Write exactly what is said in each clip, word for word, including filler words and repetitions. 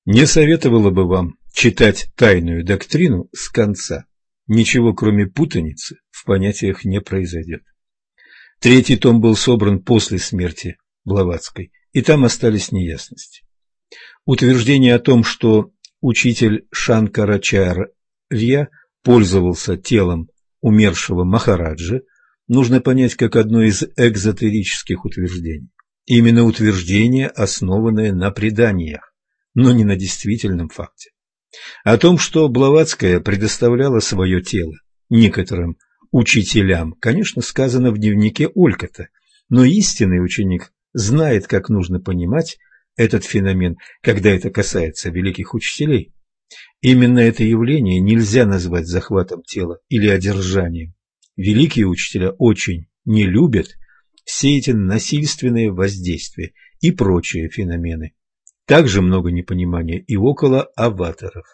Не советовала бы вам читать тайную доктрину с конца. Ничего, кроме путаницы, в понятиях не произойдет. Третий том был собран после смерти Блаватской, и там остались неясности. Утверждение о том, что учитель Шанкарачарья пользовался телом умершего Махараджи, нужно понять как одно из экзотерических утверждений. Именно утверждение, основанное на преданиях, но не на действительном факте. О том, что Блаватская предоставляла свое тело некоторым учителям, конечно, сказано в дневнике Олькота, но истинный ученик знает, как нужно понимать этот феномен, когда это касается великих учителей. Именно это явление нельзя назвать захватом тела или одержанием. Великие учителя очень не любят все эти насильственные воздействия и прочие феномены. Также много непонимания и около аватаров.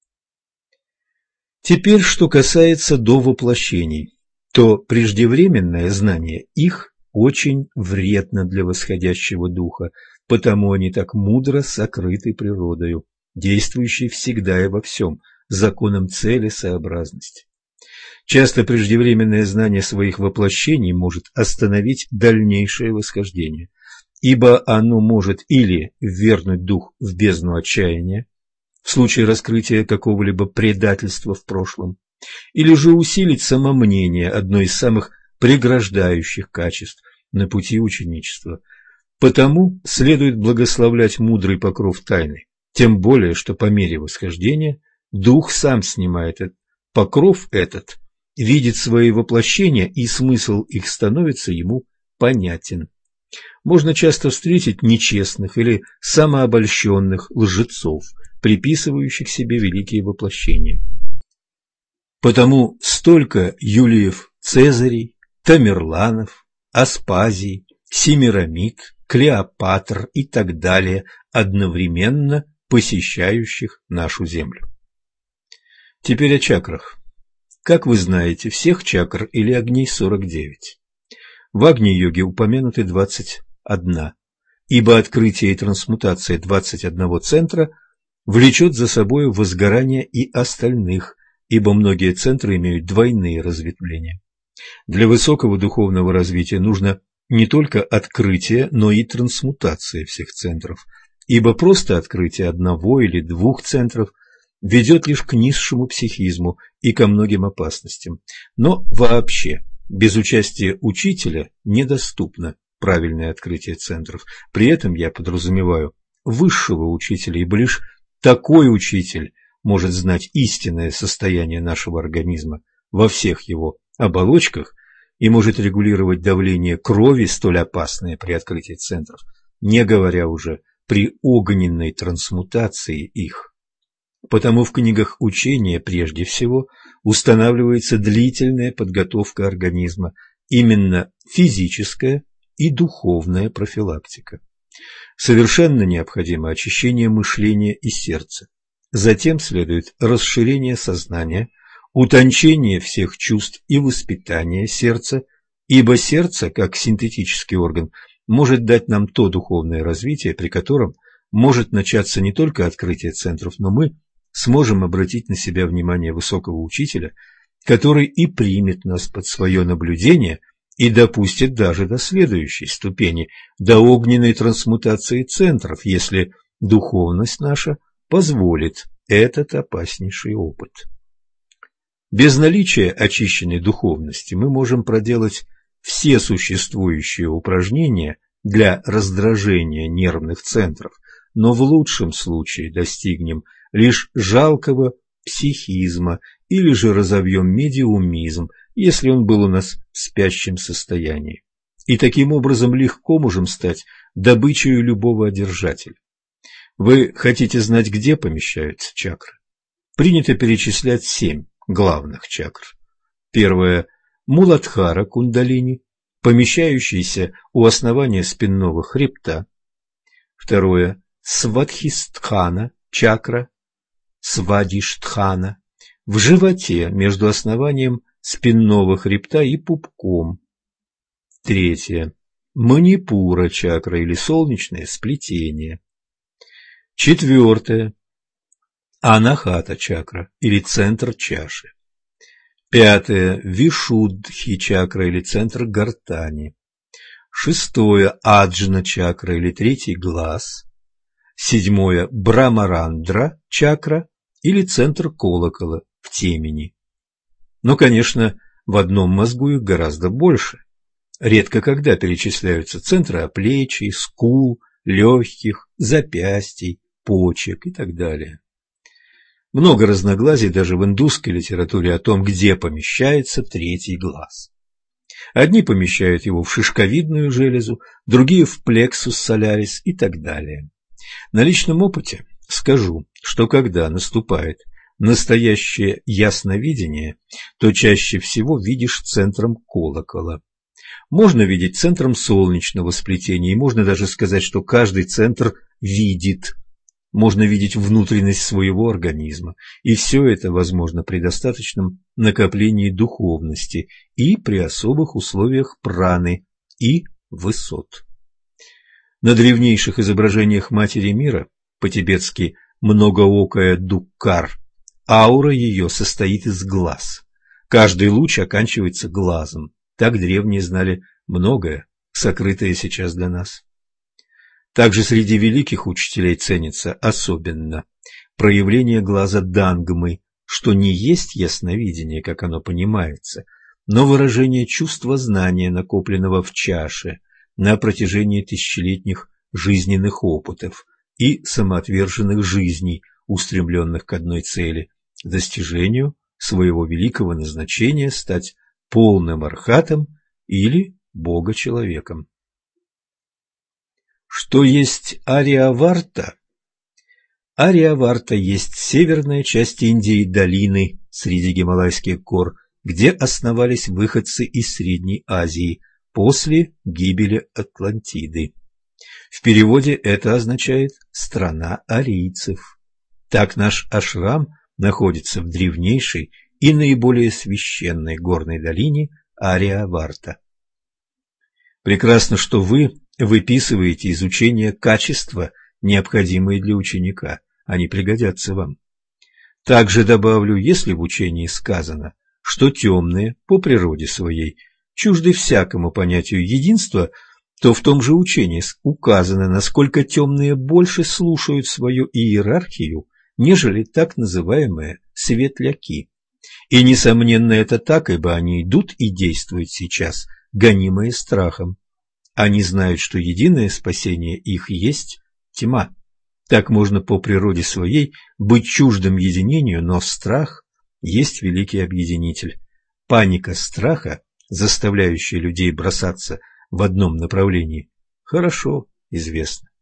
Теперь, что касается довоплощений, то преждевременное знание их очень вредно для восходящего духа, потому они так мудро сокрыты природою, действующей всегда и во всем, законом целесообразности. Часто преждевременное знание своих воплощений может остановить дальнейшее восхождение, ибо оно может или ввергнуть дух в бездну отчаяния в случае раскрытия какого-либо предательства в прошлом, или же усилить самомнение, одно из самых преграждающих качеств на пути ученичества. Потому следует благословлять мудрый покров тайны, тем более, что по мере восхождения дух сам снимает этот покров этот, видит свои воплощения, и смысл их становится ему понятен. Можно часто встретить нечестных или самообольщенных лжецов, приписывающих себе великие воплощения. Потому столько Юлиев Цезарей, Тамерланов, Аспазий, Семирамид, Клеопатр и так далее, одновременно посещающих нашу землю. Теперь о чакрах. Как вы знаете, всех чакр или огней сорок девять. В Агни-йоге упомянуты двадцать одна, ибо открытие и трансмутация двадцати одного центра влечет за собой возгорание и остальных, ибо многие центры имеют двойные разветвления. Для высокого духовного развития нужно не только открытие, но и трансмутация всех центров, ибо просто открытие одного или двух центров ведет лишь к низшему психизму и ко многим опасностям. Но вообще, без участия учителя недоступно правильное открытие центров. При этом я подразумеваю высшего учителя, ибо лишь такой учитель может знать истинное состояние нашего организма во всех его оболочках и может регулировать давление крови, столь опасное при открытии центров, не говоря уже при огненной трансмутации их. Потому в книгах учения прежде всего устанавливается длительная подготовка организма, именно физическая и духовная профилактика. Совершенно необходимо очищение мышления и сердца. Затем следует расширение сознания, утончение всех чувств и воспитание сердца, ибо сердце, как синтетический орган, может дать нам то духовное развитие, при котором может начаться не только открытие центров, но мы сможем обратить на себя внимание высокого учителя, который и примет нас под свое наблюдение и допустит даже до следующей ступени, до огненной трансмутации центров, если духовность наша позволит этот опаснейший опыт. Без наличия очищенной духовности мы можем проделать все существующие упражнения для раздражения нервных центров, но в лучшем случае достигнем лишь жалкого психизма или же разовьем медиумизм, если он был у нас в спящем состоянии. И таким образом легко можем стать добычей любого одержателя. Вы хотите знать, где помещаются чакры? Принято перечислять семь главных чакр. Первая – Муладхара кундалини, помещающаяся у основания спинного хребта. Второе – Свадхистхана чакра, Свадиштхана, в животе между основанием спинного хребта и пупком. Третье – Манипура чакра или солнечное сплетение. Четвертое Анахата чакра или центр чаши. Пятое. Вишуддхи чакра или центр гортани. Шестое. Аджна чакра или третий глаз. Седьмое. Брамарандра чакра или центр колокола в темени. Но, конечно, в одном мозгу их гораздо больше. Редко когда перечисляются центры оплечий, скул, легких, запястий, почек и так далее. Много разногласий даже в индусской литературе о том, где помещается третий глаз. Одни помещают его в шишковидную железу, другие в плексус солярис и так далее. На личном опыте скажу, что когда наступает настоящее ясновидение, то чаще всего видишь центром колокола. Можно видеть центром солнечного сплетения, и можно даже сказать, что каждый центр видит. Можно видеть внутренность своего организма, и все это возможно при достаточном накоплении духовности и при особых условиях праны и высот. На древнейших изображениях Матери Мира, по-тибетски многоокая Дуккар, аура ее состоит из глаз. Каждый луч оканчивается глазом. Так древние знали многое, сокрытое сейчас для нас. Также среди великих учителей ценится особенно проявление глаза Дангмы, что не есть ясновидение, как оно понимается, но выражение чувства знания, накопленного в чаше на протяжении тысячелетних жизненных опытов и самоотверженных жизней, устремленных к одной цели – достижению своего великого назначения стать полным архатом или бога-человеком. Что есть Ариаварта? Ариаварта есть северная часть Индии, долины среди Гималайских гор, где основались выходцы из Средней Азии после гибели Атлантиды. В переводе это означает «страна арийцев». Так наш ашрам находится в древнейшей и наиболее священной горной долине Ариаварта. Прекрасно, что вы выписываете из учения качества, необходимые для ученика, они пригодятся вам. Также добавлю, если в учении сказано, что темные по природе своей чужды всякому понятию единства, то в том же учении указано, насколько темные больше слушают свою иерархию, нежели так называемые светляки. И, несомненно, это так, ибо они идут и действуют сейчас, гонимые страхом. Они знают, что единое спасение их есть тьма. Так можно по природе своей быть чуждым единению, но страх есть великий объединитель. Паника страха, заставляющая людей бросаться в одном направлении, хорошо известна.